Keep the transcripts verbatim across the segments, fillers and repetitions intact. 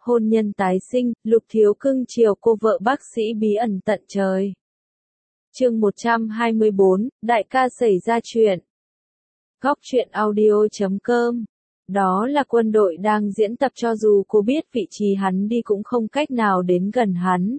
hôn nhân tái sinh, Lục Thiếu cưng chiều cô vợ bác sĩ bí ẩn tận trời. Chương một trăm hai mươi bốn, đại ca xảy ra chuyện. Góc truyện audio chấm com. Đó là quân đội đang diễn tập, cho dù cô biết vị trí hắn đi cũng không cách nào đến gần hắn.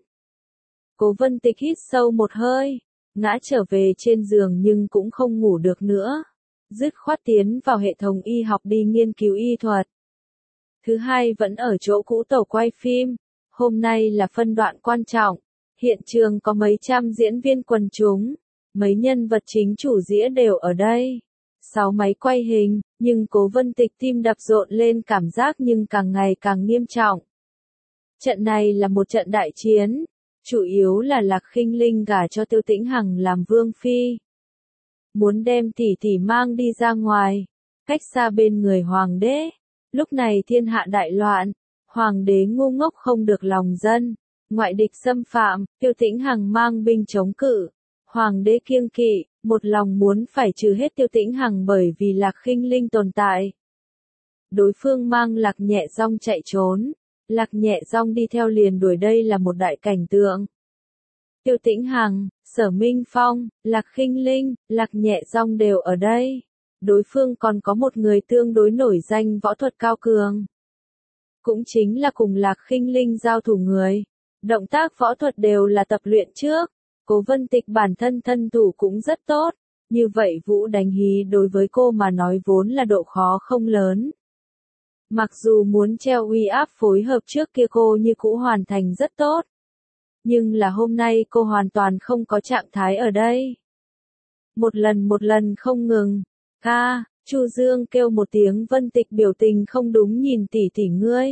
Cố Vân Tịch hít sâu một hơi, ngã trở về trên giường nhưng cũng không ngủ được nữa. Dứt khoát tiến vào hệ thống y học đi nghiên cứu y thuật. Thứ hai vẫn ở chỗ cũ tổ quay phim. Hôm nay là phân đoạn quan trọng. Hiện trường có mấy trăm diễn viên quần chúng. Mấy nhân vật chính chủ dĩa đều ở đây. Sáu máy quay hình, nhưng Cố Vân Tịch tim đập rộn lên, cảm giác nhưng càng ngày càng nghiêm trọng. Trận này là một trận đại chiến. Chủ yếu là Lạc Khinh Linh gả cho Tiêu Tĩnh Hằng làm vương phi. Muốn đem tỷ tỷ mang đi ra ngoài, cách xa bên người hoàng đế. Lúc này thiên hạ đại loạn, hoàng đế ngu ngốc không được lòng dân, ngoại địch xâm phạm, Tiêu Tĩnh Hằng mang binh chống cự. Hoàng đế kiêng kỵ, một lòng muốn phải trừ hết Tiêu Tĩnh Hằng bởi vì Lạc Khinh Linh tồn tại. Đối phương mang Lạc Nhẹ Dong chạy trốn, Lạc Nhẹ Dong đi theo liền đuổi, đây là một đại cảnh tượng. Tiêu Tĩnh Hằng, Sở Minh Phong, Lạc Khinh Linh, Lạc Nhẹ Dong đều ở đây. Đối phương còn có một người tương đối nổi danh võ thuật cao cường. Cũng chính là cùng Lạc Khinh Linh giao thủ người. Động tác võ thuật đều là tập luyện trước. Cố Vân Tịch bản thân thân thủ cũng rất tốt. Như vậy vũ đánh hí đối với cô mà nói vốn là độ khó không lớn. Mặc dù muốn treo uy áp phối hợp trước kia cô như cũ hoàn thành rất tốt. Nhưng là hôm nay cô hoàn toàn không có trạng thái ở đây. Một lần một lần không ngừng. Ca, Chu Dương kêu một tiếng. Vân Tịch biểu tình không đúng nhìn tỷ tỷ ngươi.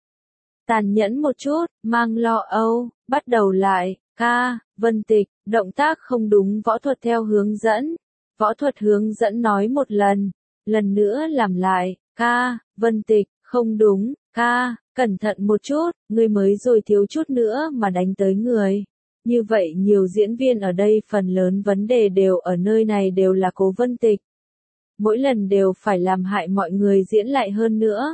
Tàn nhẫn một chút, mang lo âu, bắt đầu lại. Ca, Vân Tịch, động tác không đúng, võ thuật theo hướng dẫn. Võ thuật hướng dẫn nói một lần, lần nữa làm lại. Ca, Vân Tịch, không đúng, ca, cẩn thận một chút, ngươi mới rồi thiếu chút nữa mà đánh tới người. Như vậy nhiều diễn viên ở đây, phần lớn vấn đề đều ở nơi này, đều là Cố Vân Tịch. Mỗi lần đều phải làm hại mọi người diễn lại hơn nữa.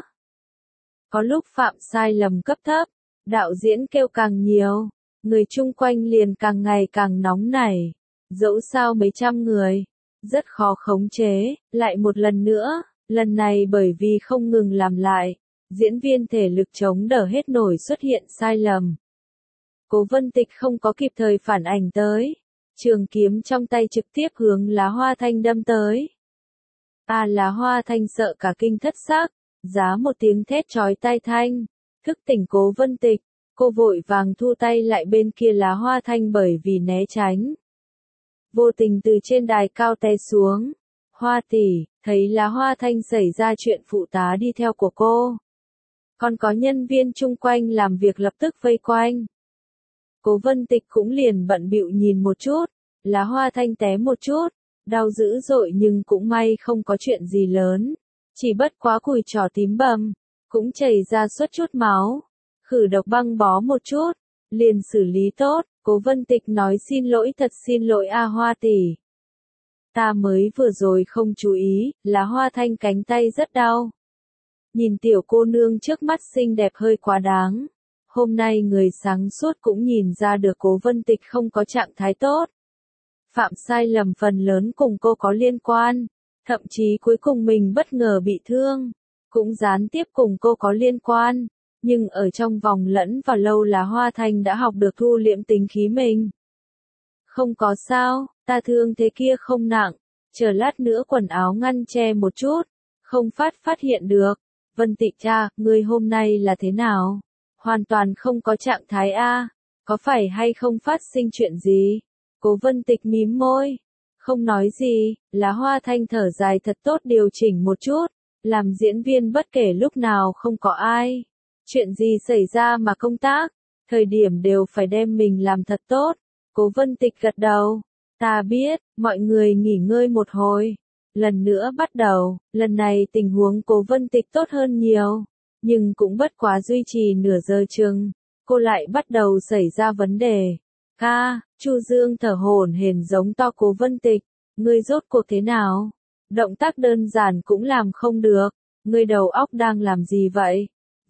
Có lúc phạm sai lầm cấp thấp, đạo diễn kêu càng nhiều, người chung quanh liền càng ngày càng nóng nảy. Dẫu sao mấy trăm người, rất khó khống chế, lại một lần nữa, lần này bởi vì không ngừng làm lại, diễn viên thể lực chống đỡ hết nổi xuất hiện sai lầm. Cố Vân Tịch không có kịp thời phản ảnh tới, trường kiếm trong tay trực tiếp hướng Lá Hoa Thanh đâm tới. À, Lá Hoa Thanh sợ cả kinh thất xác, giá một tiếng thét chói tai thanh, thức tỉnh Cố Vân Tịch, cô vội vàng thu tay lại, bên kia Lá Hoa Thanh bởi vì né tránh, vô tình từ trên đài cao té xuống. Hoa tỷ, thấy Lá Hoa Thanh xảy ra chuyện, phụ tá đi theo của cô. Còn có nhân viên chung quanh làm việc lập tức vây quanh. Cố Vân Tịch cũng liền bận bịu nhìn một chút, Lá Hoa Thanh té một chút, đau dữ dội nhưng cũng may không có chuyện gì lớn. Chỉ bất quá cùi trỏ tím bầm, cũng chảy ra suốt chút máu. Khử độc băng bó một chút, liền xử lý tốt. Cố Vân Tịch nói xin lỗi, thật xin lỗi a Hoa tỷ. Ta mới vừa rồi không chú ý, Lá Hoa Thanh cánh tay rất đau. Nhìn tiểu cô nương trước mắt xinh đẹp hơi quá đáng. Hôm nay người sáng suốt cũng nhìn ra được Cố Vân Tịch không có trạng thái tốt. Phạm sai lầm phần lớn cùng cô có liên quan. Thậm chí cuối cùng mình bất ngờ bị thương, cũng gián tiếp cùng cô có liên quan. Nhưng ở trong vòng lẫn vào lâu, Lá Hoa Thanh đã học được thu liễm tính khí mình. Không có sao, ta thương thế kia không nặng, chờ lát nữa quần áo ngăn che một chút, không phát phát hiện được. Vân Tịch cha, ngươi hôm nay là thế nào? Hoàn toàn không có trạng thái a, có phải hay không phát sinh chuyện gì? Cố Vân Tịch mím môi, không nói gì. Lá Hoa Thanh thở dài thật tốt, điều chỉnh một chút, làm diễn viên bất kể lúc nào không có ai. Chuyện gì xảy ra mà công tác, thời điểm đều phải đem mình làm thật tốt. Cố Vân Tịch gật đầu, ta biết, mọi người nghỉ ngơi một hồi. Lần nữa bắt đầu, lần này tình huống Cố Vân Tịch tốt hơn nhiều, nhưng cũng bất quá duy trì nửa giờ chừng, cô lại bắt đầu xảy ra vấn đề. Ca, Chu Dương thở hổn hển giống to Cố Vân Tịch, ngươi rốt cuộc thế nào? Động tác đơn giản cũng làm không được, ngươi đầu óc đang làm gì vậy?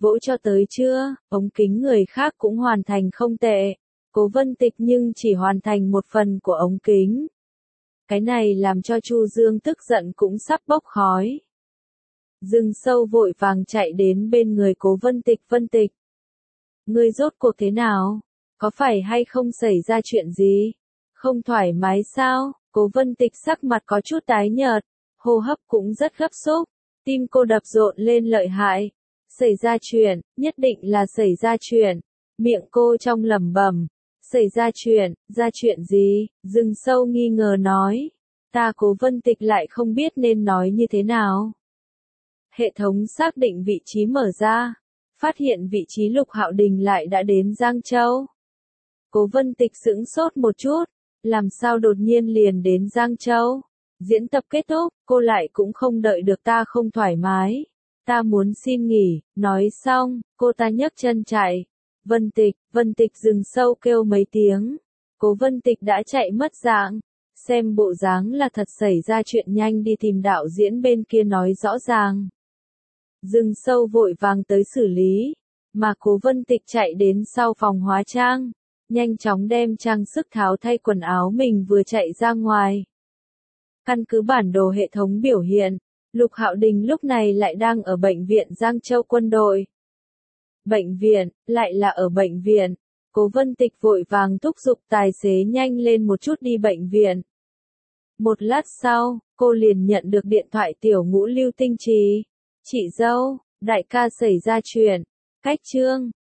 vỗ cho tới chưa, ống kính người khác cũng hoàn thành không tệ. Cố Vân Tịch nhưng chỉ hoàn thành một phần của ống kính. Cái này làm cho Chu Dương tức giận cũng sắp bốc khói. Dương Sâu vội vàng chạy đến bên người Cố Vân Tịch. Vân Tịch, ngươi rốt cuộc thế nào? Có phải hay không xảy ra chuyện gì? Không thoải mái sao? Cố Vân Tịch sắc mặt có chút tái nhợt, hô hấp cũng rất gấp rút, tim cô đập rộn lên lợi hại. Xảy ra chuyện, nhất định là xảy ra chuyện. Miệng cô trong lẩm bẩm, xảy ra chuyện, ra chuyện gì? Dương Sâu nghi ngờ nói, ta Cố Vân Tịch lại không biết nên nói như thế nào. Hệ thống xác định vị trí mở ra, phát hiện vị trí Lục Hạo Đình lại đã đến Giang Châu. Cố Vân Tịch sững sốt một chút, làm sao đột nhiên liền đến Giang Châu? Diễn tập kết thúc, cô lại cũng không đợi được ta không thoải mái. Ta muốn xin nghỉ, nói xong, cô ta nhấc chân chạy. Vân Tịch, Vân Tịch dừng sâu kêu mấy tiếng. Cố Vân Tịch đã chạy mất dạng. Xem bộ dáng là thật xảy ra chuyện, nhanh đi tìm đạo diễn bên kia nói rõ ràng. Dừng sâu vội vàng tới xử lý. Mà Cố Vân Tịch chạy đến sau phòng hóa trang. Nhanh chóng đem trang sức tháo thay quần áo mình vừa chạy ra ngoài. Căn cứ bản đồ hệ thống biểu hiện, Lục Hạo Đình lúc này lại đang ở bệnh viện Giang Châu quân đội. Bệnh viện, lại là ở bệnh viện. Cố Vân Tịch vội vàng thúc giục tài xế nhanh lên một chút đi bệnh viện. Một lát sau, cô liền nhận được điện thoại Tiểu Ngũ Lưu Tinh Trì. Chị dâu, đại ca xảy ra chuyện. Cách Trương,